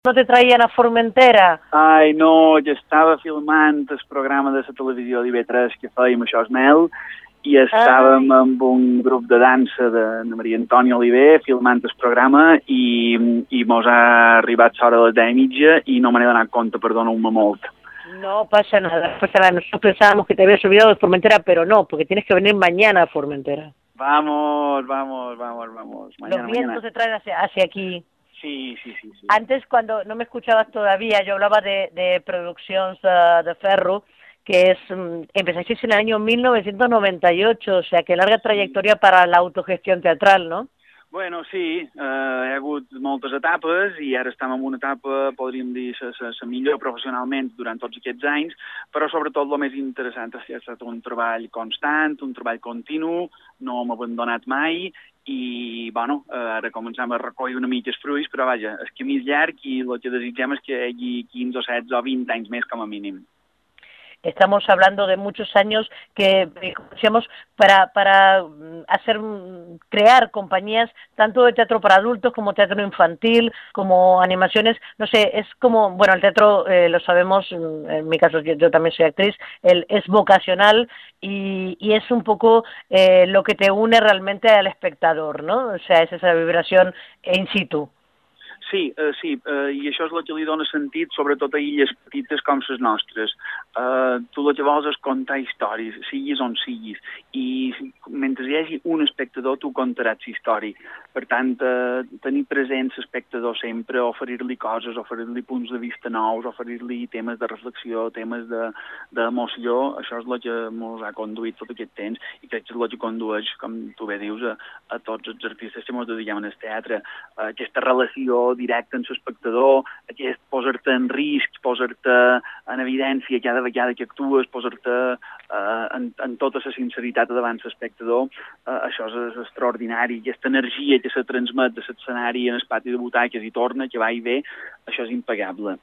no te traien a Formentera? Ai, no, jo estava filmant el programa de la televisió d'IV3 que fèiem això és Mel i estàvem amb un grup de dansa de Maria Antònia Oliver filmant el programa i mos ha arribat l'hora de les 10:30 i no me n'he donat compte, perdoneu-me molt. No pasa nada, no pasa nada. Nosotros pensábamos que te habías olvidado de Formentera, pero no, porque tienes que venir mañana a Formentera. Vamos. Los vientos te traen hacia aquí. Sí. Antes, cuando no me escuchabas todavía, yo hablaba de producciones de ferro, que empezasteis en el año 1998, o sea, que larga trayectoria para la autogestión teatral, ¿no? Bueno, sí, hi ha hagut moltes etapes i ara estem en una etapa, podríem dir, la millor professionalment durant tots aquests anys, però sobretot el més interessant ha estat un treball constant, un treball continu, no hem abandonat mai i, bueno, ara comencem a recollir una mica els fruits, però vaja, el camí és llarg i el que desitgem és que hi hagi 15 o 16 o 20 anys més com a mínim. Estamos hablando de muchos años que decíamos para crear compañías tanto de teatro para adultos como teatro infantil, como animaciones, no sé, es como, bueno, el teatro lo sabemos, en mi caso yo también soy actriz, es vocacional y es un poco lo que te une realmente al espectador, ¿no? O sea, es esa vibración in situ. Sí, i això és el que li dona sentit, sobretot a illes petites com les nostres. Tu el que vols és contar històries, siguis on siguis, i mentre hi hagi un espectador, tu contaràs història. Per tant, tenir present l'espectador sempre, oferir-li coses, oferir-li punts de vista nous, oferir-li temes de reflexió, temes d'emoció, això és el que ens ha conduït tot aquest temps, i crec que és el que condueix, com tu bé dius, a tots els artistes que ens dediquem al teatre, aquesta relació directe amb l'espectador, aquest posar-te en risc, posar-te en evidència cada vegada que actues, posar-te en tota la sinceritat davant l'espectador, això és extraordinari. Aquesta energia que se transmet de l'escenari en el pati de butaques i torna, que va i ve, això és impagable.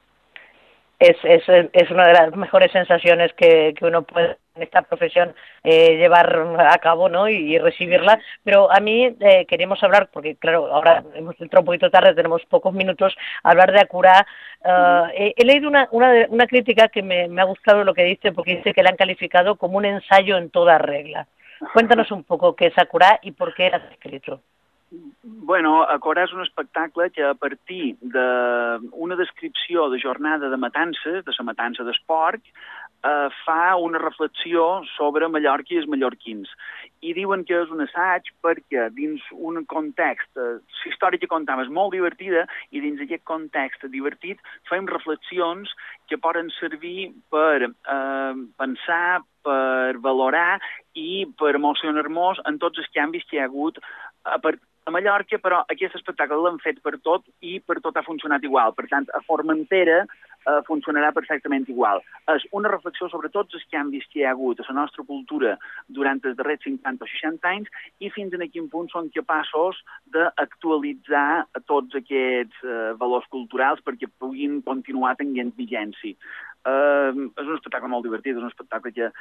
Es una de las mejores sensaciones que uno puede en esta profesión llevar a cabo, ¿no? Y recibirla. Pero a mí queremos hablar, porque claro, ahora hemos entrado un poquito tarde, tenemos pocos minutos, hablar de Acurá. He leído una crítica que me ha gustado lo que dice, porque dice que la han calificado como un ensayo en toda regla. Cuéntanos un poco qué es Acurá y por qué l'has escrito. Bueno, Acurá és un espectacle que a partir d'una descripció de jornada de matances, de la matança d'esport, fa una reflexió sobre Mallorca i els mallorquins. I diuen que és un assaig perquè dins un context, la història que contava és molt divertida i dins aquest context divertit fem reflexions que poden servir per pensar, per valorar i per emocionar-nos en tots els canvis que hi ha hagut a Mallorca, però aquest espectacle l'han fet per tot i per tot ha funcionat igual. Per tant, a Formentera funcionarà perfectament igual. És una reflexió sobre tots els canvis que hi ha hagut a la nostra cultura durant els darrers 50 o 60 anys i fins a quin punt són capaços d'actualitzar tots aquests valors culturals perquè puguin continuar tenint vigència. És un espectacle molt divertit, és un espectacle que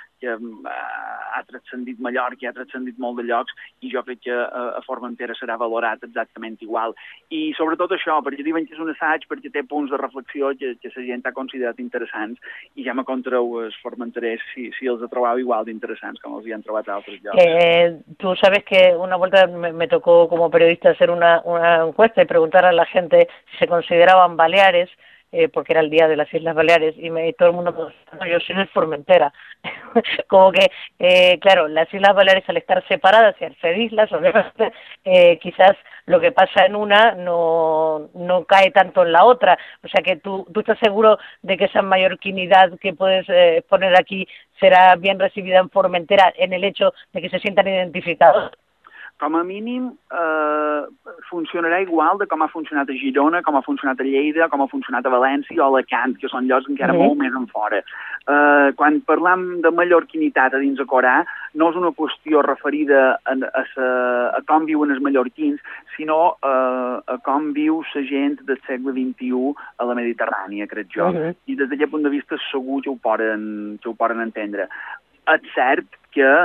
ha transcendit Mallorca, ha transcendit molt de llocs i jo crec que a Formentera serà valorat exactament igual. I sobretot això, perquè diuen que és un assaig, perquè té punts de reflexió que la gent ha considerat interessants i ja me contareu els formenterers si els trobeu igual d'interessants com els hi han trobat a altres llocs. Tú sabes que una vuelta me tocó como periodista hacer una encuesta y preguntar a la gente si se consideraban Baleares, porque era el día de las Islas Baleares, y todo el mundo me dijo, no, yo soy de Formentera. Como que, claro, las Islas Baleares al estar separadas y al ser islas, obviamente, quizás lo que pasa en una no cae tanto en la otra. O sea que tú estás seguro de que esa mallorquinidad que puedes poner aquí será bien recibida en Formentera en el hecho de que se sientan identificados. Com a mínim funcionarà igual de com ha funcionat a Girona, com ha funcionat a Lleida, com ha funcionat a València o a Alacant, que són llocs encara molt més en fora. Quan parlam de mallorquinitat a dins Acurá, no és una qüestió referida a com viuen els mallorquins, sinó a com viu la gent del segle XXI a la Mediterrània, crec jo. I des d'aquest punt de vista segur que ho poden entendre. És cert que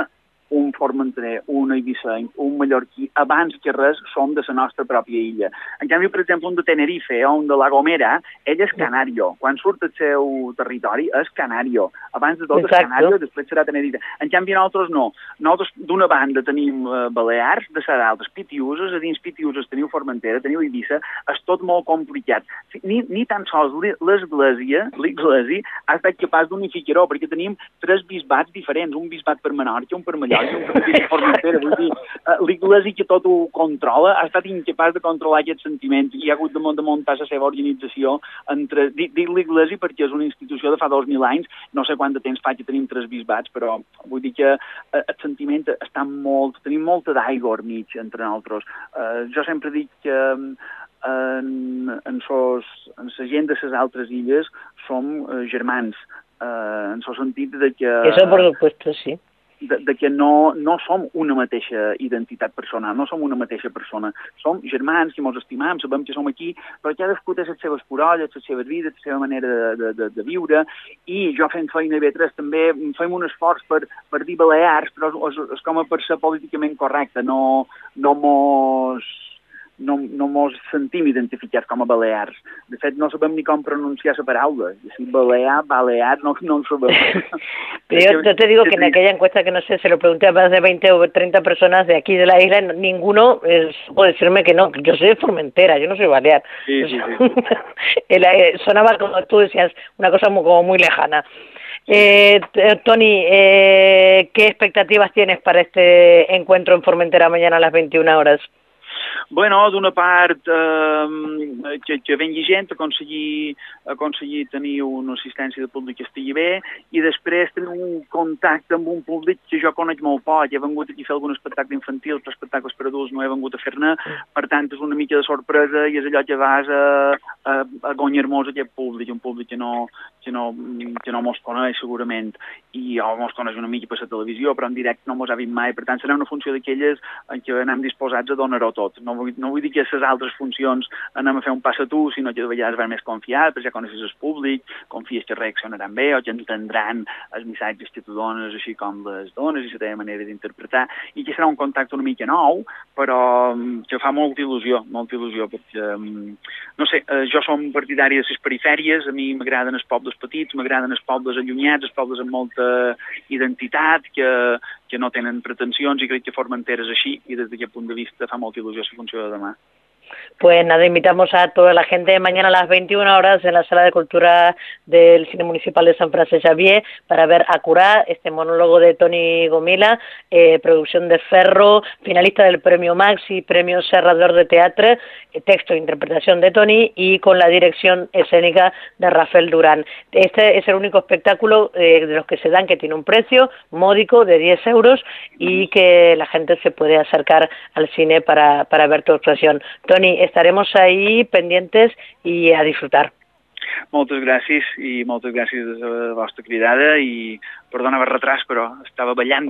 un formenterer, un eivissenc, un mallorquí, abans que res som de la nostra pròpia illa. En canvi, per exemple, un de Tenerife o un de La Gomera, ell és canario. Quan surt del seu territori és canario. Abans de tot és canario, després serà Tenerife. En canvi, nosaltres no. Nosaltres, d'una banda, tenim Balears, de ser d'altres, Pitiuses, a dins Pitiuses teniu Formentera, teniu Eivissa, és tot molt complicat. Ni tan sols l'Església ha estat capaç d'unificar-ho, perquè tenim 3 bisbats diferents, un bisbat per Menorca, un per Mallorca, un per Formentera. Vull dir, l'Església que tot ho controla ha estat incapaç de controlar aquest sentiment i ha hagut de muntar la seva organització entre... Dic l'Església perquè és una institució de fa 2.000 anys, no sé quant de temps fa que tenim 3 bisbats, però vull dir que el sentiment està molt... Tenim molta d'aigua al mig entre nosaltres. Jo sempre dic que en la gent de les altres illes som germans, en el sentit de que... Eso por supuesto, sí. De que no som una mateixa identitat personal, no som una mateixa persona. Som germans que ens estimam, sabem que som aquí, però cadascú té les seves corolles, les seves vides, la seva manera de viure, i jo fent feina a B3 també fem un esforç per dir Balears, però és com a per ser políticament correcte, no mos sentim identificats com a balears. De fet, no sabem ni com pronunciar la paraula. Si balear, no en sabem. Pero yo te digo que en aquella encuesta, que no sé, se lo pregunté a más de 20 o 30 personas de aquí de la isla, ninguno supo decirme que no. Yo soy de Formentera, yo no soy balear. Sí. Sonaba, como tú decías, una cosa como muy lejana. Toni, ¿qué expectativas tienes para este encuentro en Formentera mañana a las 21 horas? Bueno, d'una part que vengui gent, aconseguir tenir una assistència de públic que estigui bé, i després tenir un contacte amb un públic que jo conec molt poc. He vengut aquí a fer algun espectacle infantil, però espectacles per adults no he vengut a fer-ne, per tant és una mica de sorpresa i és allò que vas a guanyar-nos aquest públic, un públic que no mos coneix segurament, i mos coneix una mica per la televisió, però en directe no mos ha vist mai, per tant serà una funció d'aquelles en què anem disposats a donar-ho tot. No vull dir que a les altres funcions anem a fer un pas a tu, sinó que de vegades vas més confiat, perquè ja coneixes el públic, confies que reaccionaran bé o que entendran els missatges que tu dones, així com les dones i la teva manera d'interpretar, i que serà un contacte una mica nou, però que fa molta il·lusió, perquè, no sé, jo som partidari de les perifèries, a mi m'agraden els pobles petits, m'agraden els pobles allunyats, els pobles amb molta identitat, que no tenen pretensions, i crec que Formentera és així, i des d'aquest punt de vista fa molta il·lusió la funció de demà. Pues nada, invitamos a toda la gente mañana a las 21 horas en la Sala de Cultura del Cine Municipal de Sant Francesc Xavier para ver Acurá, este monólogo de Toni Gomila, producción de Ferro, finalista del Premio Maxi, Premio Serrador de Teatre, texto e interpretación de Toni y con la dirección escénica de Rafael Durán. Este es el único espectáculo de los que se dan que tiene un precio módico de 10 euros y que la gente se puede acercar al cine para ver tu actuación. Toni, estaremos ahí pendientes i a disfrutar. Moltes gràcies de la vostra cridada i perdona per retras, però estava ballant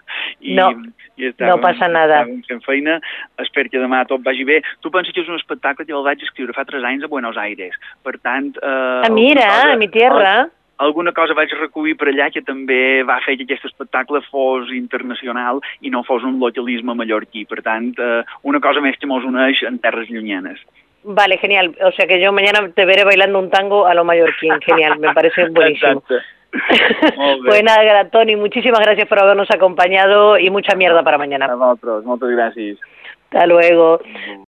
no passa nada. Estàvem fent feina, espero que demà tot vagi bé. Tu penses que és un espectacle que el vaig escriure fa 3 anys a Buenos Aires, per tant... Mira, a mi tierra... Alguna cosa vaig recollir per allà que també va fer que aquest espectacle fos internacional i no fos un localisme mallorquí. Per tant, una cosa més que mos uneix en terres llunyanes. Vale, genial. O sea que yo mañana te veré bailando un tango a lo mallorquín. Genial, me parece buenísimo. Pues nada, Toni, muchísimas gracias por habernos acompañado y mucha mierda para mañana. A vosaltres, moltes gràcies. Hasta luego.